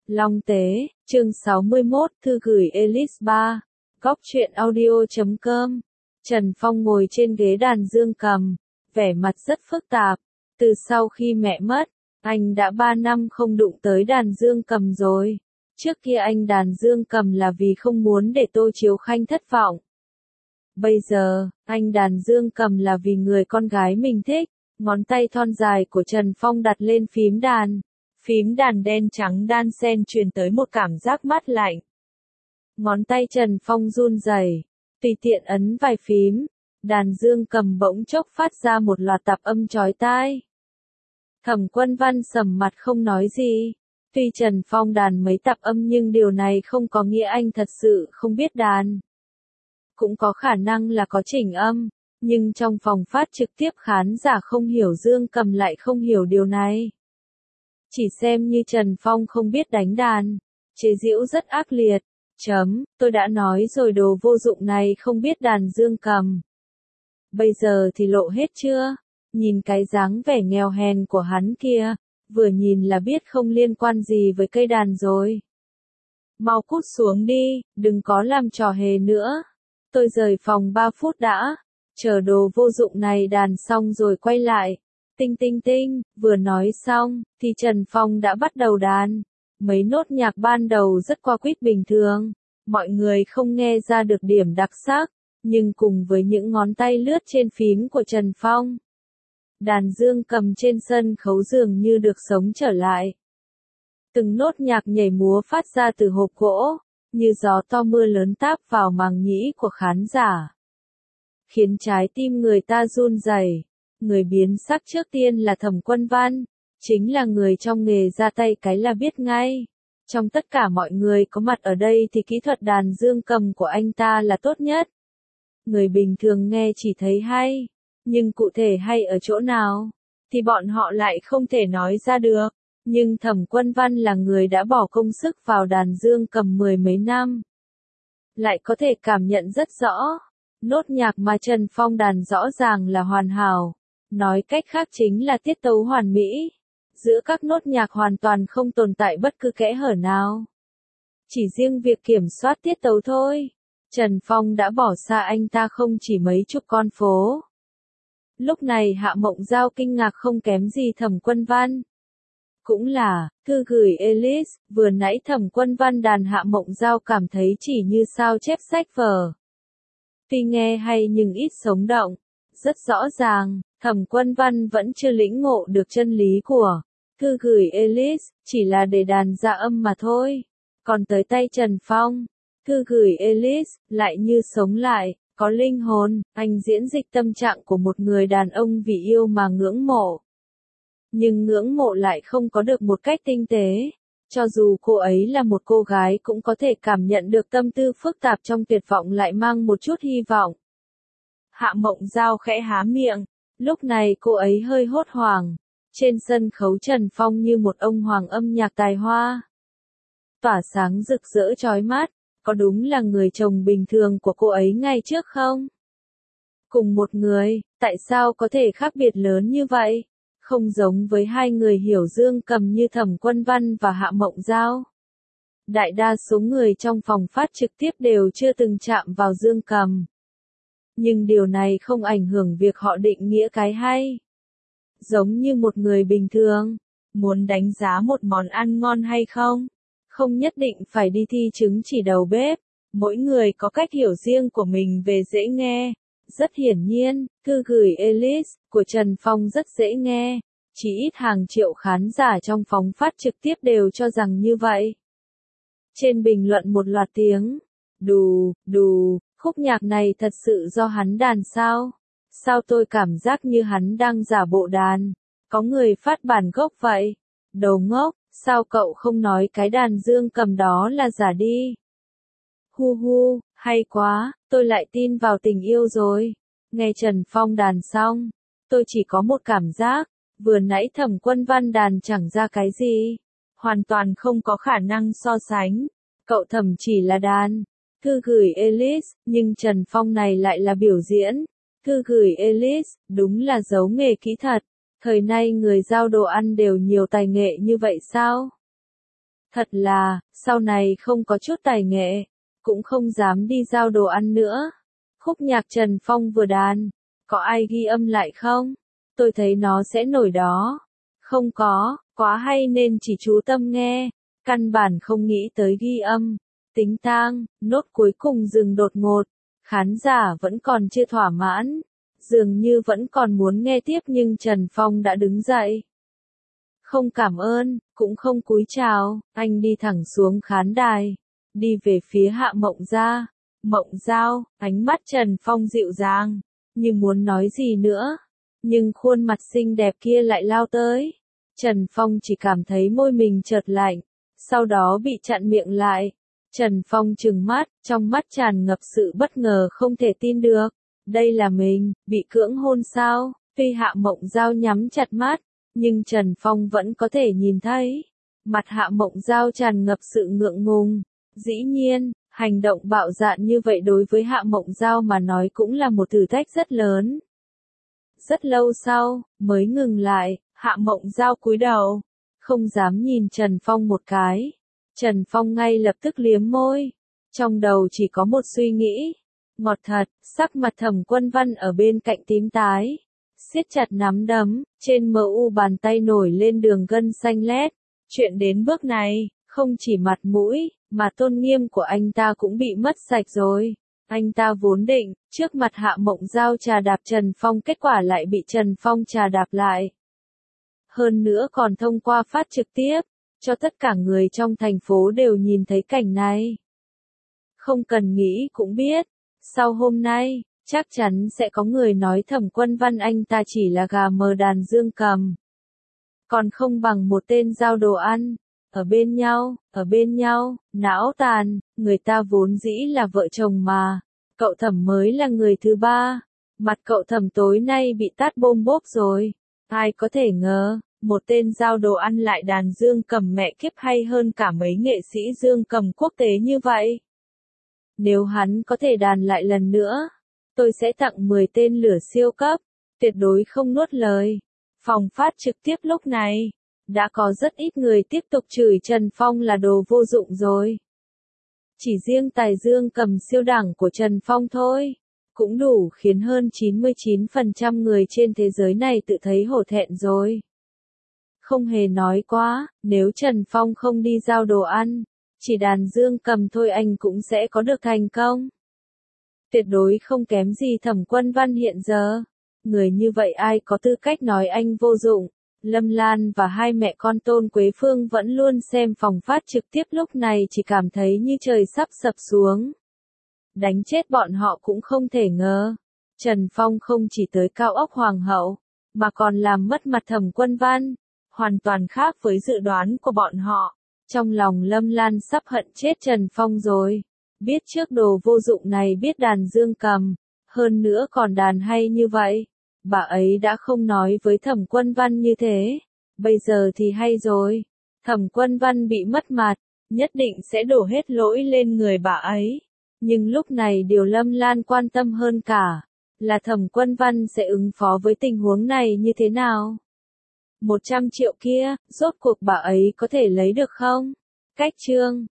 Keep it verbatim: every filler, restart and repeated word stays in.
Long Tế, chương sáu mươi mốt, thư gửi Elise ba, góc truyện audio chấm com. Trần Phong ngồi trên ghế đàn dương cầm, vẻ mặt rất phức tạp. Từ sau khi mẹ mất, anh đã ba năm không đụng tới đàn dương cầm rồi. Trước kia anh đàn dương cầm là vì không muốn để Tô Chiếu Khanh thất vọng. Bây giờ, anh đàn dương cầm là vì người con gái mình thích. Ngón tay thon dài của Trần Phong đặt lên phím đàn. Phím đàn đen trắng đan xen truyền tới một cảm giác mát lạnh. Ngón tay Trần Phong run rẩy, tùy tiện ấn vài phím, đàn dương cầm bỗng chốc phát ra một loạt tạp âm chói tai. Thẩm Quân Văn sầm mặt không nói gì. Tuy Trần Phong đàn mấy tạp âm nhưng điều này không có nghĩa anh thật sự không biết đàn. Cũng có khả năng là có chỉnh âm, nhưng trong phòng phát trực tiếp khán giả không hiểu dương cầm lại không hiểu điều này. Chỉ xem như Trần Phong không biết đánh đàn, chế giễu rất ác liệt. Chấm, tôi đã nói rồi đồ vô dụng này không biết đàn dương cầm. Bây giờ thì lộ hết chưa? Nhìn cái dáng vẻ nghèo hèn của hắn kia, vừa nhìn là biết không liên quan gì với cây đàn rồi. Mau cút xuống đi, đừng có làm trò hề nữa. Tôi rời phòng ba phút đã, chờ đồ vô dụng này đàn xong rồi quay lại. Tinh tinh tinh, vừa nói xong, thì Trần Phong đã bắt đầu đàn. Mấy nốt nhạc ban đầu rất qua quýt bình thường, mọi người không nghe ra được điểm đặc sắc, nhưng cùng với những ngón tay lướt trên phím của Trần Phong, đàn dương cầm trên sân khấu dường như được sống trở lại. Từng nốt nhạc nhảy múa phát ra từ hộp gỗ, như gió to mưa lớn táp vào màng nhĩ của khán giả, khiến trái tim người ta run rẩy. Người biến sắc trước tiên là Thẩm Quân Văn, chính là người trong nghề ra tay cái là biết ngay. Trong tất cả mọi người có mặt ở đây thì kỹ thuật đàn dương cầm của anh ta là tốt nhất. Người bình thường nghe chỉ thấy hay, nhưng cụ thể hay ở chỗ nào, thì bọn họ lại không thể nói ra được. Nhưng Thẩm Quân Văn là người đã bỏ công sức vào đàn dương cầm mười mấy năm, lại có thể cảm nhận rất rõ. Nốt nhạc mà Trần Phong đàn rõ ràng là hoàn hảo. Nói cách khác chính là tiết tấu hoàn mỹ. Giữa các nốt nhạc hoàn toàn không tồn tại bất cứ kẽ hở nào. Chỉ riêng việc kiểm soát tiết tấu thôi, Trần Phong đã bỏ xa anh ta không chỉ mấy chục con phố. Lúc này Hạ Mộng Giao kinh ngạc không kém gì Thẩm Quân Văn. Cũng là, thư gửi Elise, vừa nãy Thẩm Quân Văn đàn Hạ Mộng Giao cảm thấy chỉ như sao chép sách vở. Tuy nghe hay nhưng ít sống động. Rất rõ ràng, Thẩm Quân Văn vẫn chưa lĩnh ngộ được chân lý của thư gửi Elise, chỉ là để đàn ra âm mà thôi. Còn tới tay Trần Phong, thư gửi Elise lại như sống lại, có linh hồn. Anh diễn dịch tâm trạng của một người đàn ông vì yêu mà ngưỡng mộ. Nhưng ngưỡng mộ lại không có được một cách tinh tế. Cho dù cô ấy là một cô gái cũng có thể cảm nhận được tâm tư phức tạp trong tuyệt vọng lại mang một chút hy vọng. Hạ Mộng Giao khẽ há miệng, lúc này cô ấy hơi hốt hoảng. Trên sân khấu Trần Phong như một ông hoàng âm nhạc tài hoa, tỏa sáng rực rỡ chói mắt, có đúng là người chồng bình thường của cô ấy ngày trước không? Cùng một người, tại sao có thể khác biệt lớn như vậy? Không giống với hai người hiểu dương cầm như Thẩm Quân Văn và Hạ Mộng Giao. Đại đa số người trong phòng phát trực tiếp đều chưa từng chạm vào dương cầm. Nhưng điều này không ảnh hưởng việc họ định nghĩa cái hay. Giống như một người bình thường, muốn đánh giá một món ăn ngon hay không, không nhất định phải đi thi chứng chỉ đầu bếp. Mỗi người có cách hiểu riêng của mình về dễ nghe. Rất hiển nhiên, thư gửi Elise của Trần Phong rất dễ nghe. Chỉ ít hàng triệu khán giả trong phòng phát trực tiếp đều cho rằng như vậy. Trên bình luận một loạt tiếng đù, đù, khúc nhạc này thật sự do hắn đàn sao? Sao tôi cảm giác như hắn đang giả bộ đàn? Có người phát bản gốc vậy? Đầu ngốc, sao cậu không nói cái đàn dương cầm đó là giả đi? Hu hu, hay quá, tôi lại tin vào tình yêu rồi. Nghe Trần Phong đàn xong, tôi chỉ có một cảm giác, vừa nãy Thẩm Quân Văn đàn chẳng ra cái gì. Hoàn toàn không có khả năng so sánh. Cậu Thẩm chỉ là đàn. Thư gửi Elise, nhưng Trần Phong này lại là biểu diễn. Thư gửi Elise, đúng là giấu nghề kỹ thật. Thời nay người giao đồ ăn đều nhiều tài nghệ như vậy sao? Thật là, sau này không có chút tài nghệ, cũng không dám đi giao đồ ăn nữa. Khúc nhạc Trần Phong vừa đàn, có ai ghi âm lại không? Tôi thấy nó sẽ nổi đó. Không có, quá hay nên chỉ chú tâm nghe, căn bản không nghĩ tới ghi âm. Tính tang, nốt cuối cùng dừng đột ngột, khán giả vẫn còn chưa thỏa mãn, dường như vẫn còn muốn nghe tiếp nhưng Trần Phong đã đứng dậy. Không cảm ơn, cũng không cúi chào, anh đi thẳng xuống khán đài, đi về phía Hạ Mộng Gia. Mộng Giao, ánh mắt Trần Phong dịu dàng, như muốn nói gì nữa, nhưng khuôn mặt xinh đẹp kia lại lao tới. Trần Phong chỉ cảm thấy môi mình chợt lạnh, sau đó bị chặn miệng lại. Trần Phong trừng mắt, trong mắt tràn ngập sự bất ngờ không thể tin được. Đây là mình, bị cưỡng hôn sao? Tuy Hạ Mộng Giao nhắm chặt mắt, nhưng Trần Phong vẫn có thể nhìn thấy. Mặt Hạ Mộng Giao tràn ngập sự ngượng ngùng. Dĩ nhiên, hành động bạo dạn như vậy đối với Hạ Mộng Giao mà nói cũng là một thử thách rất lớn. Rất lâu sau, mới ngừng lại, Hạ Mộng Giao cúi đầu, không dám nhìn Trần Phong một cái. Trần Phong ngay lập tức liếm môi, trong đầu chỉ có một suy nghĩ. Ngọt thật, sắc mặt Thẩm Quân Văn ở bên cạnh tím tái, siết chặt nắm đấm, trên mờ u bàn tay nổi lên đường gân xanh lét. Chuyện đến bước này, không chỉ mặt mũi, mà tôn nghiêm của anh ta cũng bị mất sạch rồi. Anh ta vốn định, trước mặt Hạ Mộng Giao trà đạp Trần Phong, kết quả lại bị Trần Phong trà đạp lại. Hơn nữa còn thông qua phát trực tiếp, cho tất cả người trong thành phố đều nhìn thấy cảnh này. Không cần nghĩ cũng biết, sau hôm nay, chắc chắn sẽ có người nói Thẩm Quân Văn anh ta chỉ là gà mờ đàn dương cầm. Còn không bằng một tên giao đồ ăn. Ở bên nhau, ở bên nhau, não tàn, người ta vốn dĩ là vợ chồng mà. Cậu Thẩm mới là người thứ ba. Mặt cậu Thẩm tối nay bị tát bôm bốp rồi. Ai có thể ngờ, một tên giao đồ ăn lại đàn dương cầm mẹ kiếp hay hơn cả mấy nghệ sĩ dương cầm quốc tế như vậy. Nếu hắn có thể đàn lại lần nữa, tôi sẽ tặng mười tên lửa siêu cấp, tuyệt đối không nuốt lời. Phòng phát trực tiếp lúc này, đã có rất ít người tiếp tục chửi Trần Phong là đồ vô dụng rồi. Chỉ riêng tài dương cầm siêu đẳng của Trần Phong thôi, cũng đủ khiến hơn chín mươi chín phần trăm người trên thế giới này tự thấy hổ thẹn rồi. Không hề nói quá, nếu Trần Phong không đi giao đồ ăn, chỉ đàn dương cầm thôi anh cũng sẽ có được thành công. Tuyệt đối không kém gì Thẩm Quân Văn hiện giờ. Người như vậy ai có tư cách nói anh vô dụng. Lâm Lan và hai mẹ con Tôn Quế Phương vẫn luôn xem phòng phát trực tiếp lúc này chỉ cảm thấy như trời sắp sập xuống. Đánh chết bọn họ cũng không thể ngờ. Trần Phong không chỉ tới cao ốc Hoàng hậu, mà còn làm mất mặt Thẩm Quân Văn. Hoàn toàn khác với dự đoán của bọn họ. Trong lòng Lâm Lan sắp hận chết Trần Phong rồi. Biết trước đồ vô dụng này biết đàn dương cầm, hơn nữa còn đàn hay như vậy. Bà ấy đã không nói với Thẩm Quân Văn như thế. Bây giờ thì hay rồi. Thẩm Quân Văn bị mất mặt, nhất định sẽ đổ hết lỗi lên người bà ấy. Nhưng lúc này điều Lâm Lan quan tâm hơn cả, là Thẩm Quân Văn sẽ ứng phó với tình huống này như thế nào. một trăm triệu kia, rốt cuộc bà ấy có thể lấy được không? Cách chương